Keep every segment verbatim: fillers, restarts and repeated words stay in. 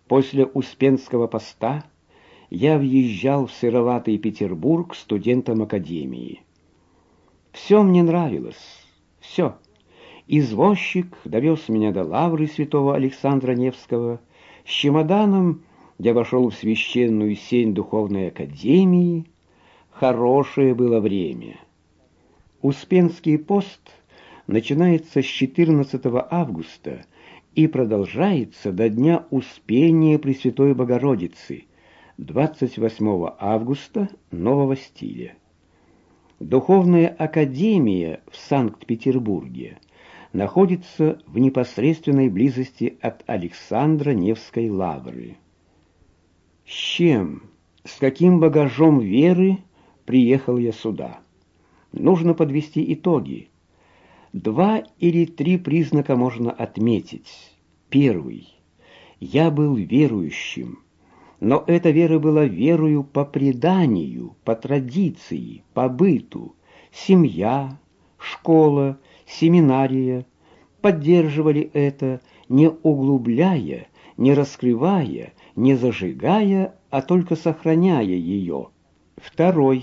После Успенского поста я въезжал в сыроватый Петербург студентом академии. Все мне нравилось, все. Извозчик довез меня до лавры святого Александра Невского. С чемоданом я вошел в священную сень духовной академии. Хорошее было время. Успенский пост начинается с четырнадцатого августа и продолжается до дня Успения Пресвятой Богородицы, двадцать восьмого августа нового стиля. Духовная академия в Санкт-Петербурге находится в непосредственной близости от Александра Невской лавры. С чем, с каким багажом веры приехал я сюда? Нужно подвести итоги. Два или три признака можно отметить. Первый. Я был верующим, но эта вера была верою по преданию, по традиции, по быту. Семья, школа, семинария поддерживали это, не углубляя, не раскрывая, не зажигая, а только сохраняя ее. Второй.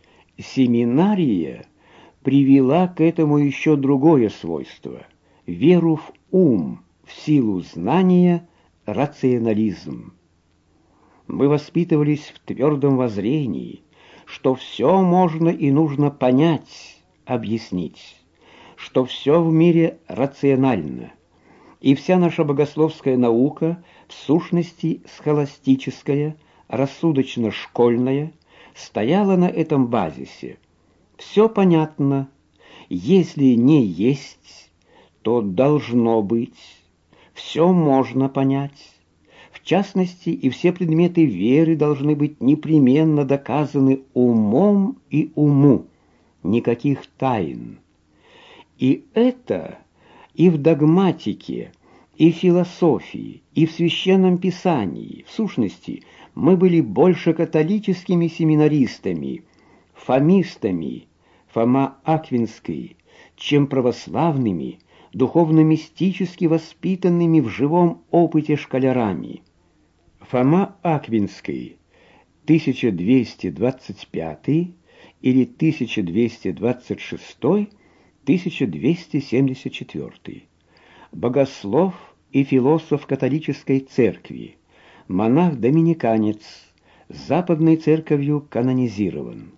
Семинария привела к этому еще другое свойство — веру в ум, в силу знания, рационализм. Мы воспитывались в твердом воззрении, что все можно и нужно понять, объяснить, что все в мире рационально, и вся наша богословская наука, в сущности схоластическая, рассудочно-школьная, стояла на этом базисе. Все понятно, если не есть, то должно быть, все можно понять. В частности, и все предметы веры должны быть непременно доказаны умом и уму, никаких тайн. И это и в догматике, и в философии, и в священном писании. В сущности, мы были больше католическими семинаристами, фомистами, Фома Аквинский, чем православными, духовно-мистически воспитанными в живом опыте школярами. Фома Аквинский, тысяча двести двадцать пятый или тысяча двести двадцать шестой — тысяча двести семьдесят четвёртый. Богослов и философ католической церкви, монах-доминиканец, западной церковью канонизирован.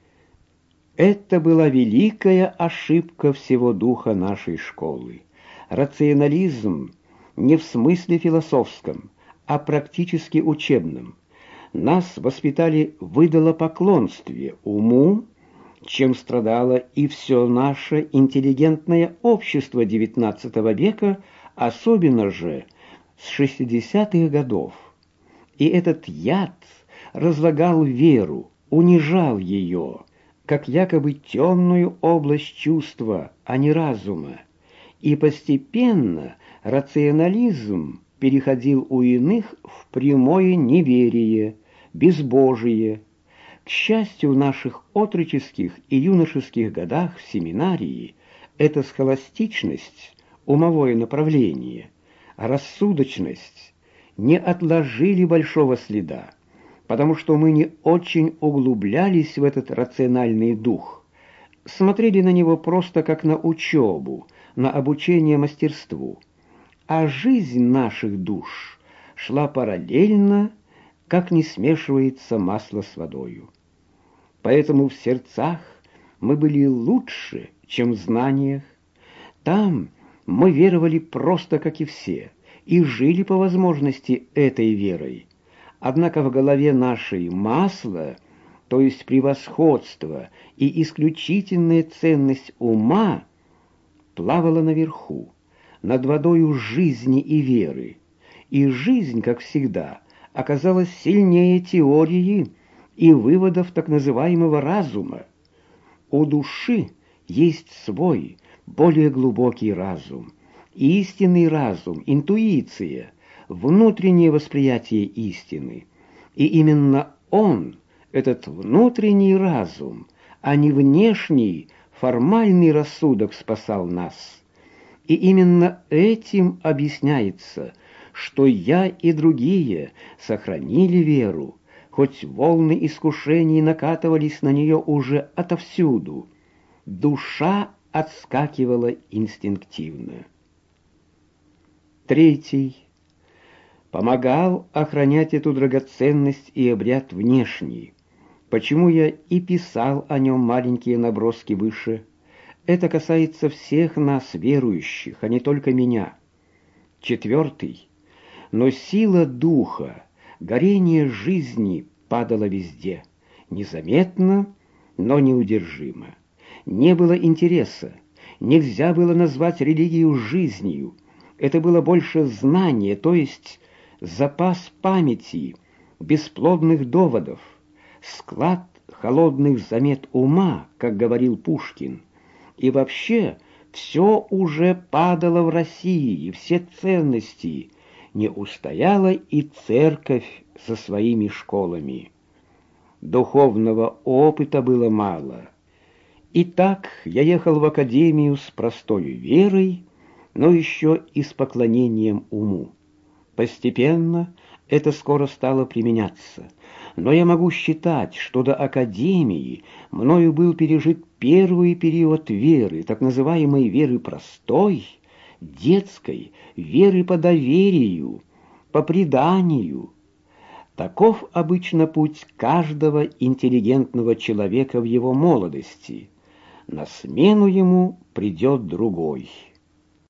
Это была великая ошибка всего духа нашей школы. Рационализм не в смысле философском, а практически учебном. Нас воспитали в идолопоклонстве уму, чем страдало и все наше интеллигентное общество девятнадцатого века, особенно же с шестидесятых годов. И этот яд разлагал веру, унижал ее, как якобы темную область чувства, а не разума. И постепенно рационализм переходил у иных в прямое неверие, безбожие. К счастью, в наших отроческих и юношеских годах в семинарии эта схоластичность, умовое направление, рассудочность не отложили большого следа, потому что мы не очень углублялись в этот рациональный дух, смотрели на него просто как на учебу, на обучение мастерству, а жизнь наших душ шла параллельно, как не смешивается масло с водою. Поэтому в сердцах мы были лучше, чем в знаниях. Там мы веровали просто как и все, и жили по возможности этой верой. Однако в голове нашей масло, то есть превосходство и исключительная ценность ума, плавало наверху, над водою жизни и веры. И жизнь, как всегда, оказалась сильнее теории и выводов так называемого разума. У души есть свой, более глубокий разум, истинный разум, интуиция, внутреннее восприятие истины. И именно он, этот внутренний разум, а не внешний, формальный рассудок спасал нас. И именно этим объясняется, что я и другие сохранили веру, хоть волны искушений накатывались на нее уже отовсюду. Душа отскакивала инстинктивно. Третий. Помогал охранять эту драгоценность и обряд внешний. Почему я и писал о нем маленькие наброски выше. Это касается всех нас, верующих, а не только меня. Четвертый. Но сила духа, горение жизни падало везде. Незаметно, но неудержимо. Не было интереса. Нельзя было назвать религию жизнью. Это было больше знание, то есть запас памяти, бесплодных доводов, склад холодных замет ума, как говорил Пушкин. И вообще все уже падало в России, все ценности. Не устояла и церковь со своими школами. Духовного опыта было мало. Итак, я ехал в академию с простой верой, но еще и с поклонением уму. Постепенно это скоро стало применяться, но я могу считать, что до академии мною был пережит первый период веры, так называемой веры простой, детской, веры по доверию, по преданию. Таков обычно путь каждого интеллигентного человека в его молодости. На смену ему придет другой.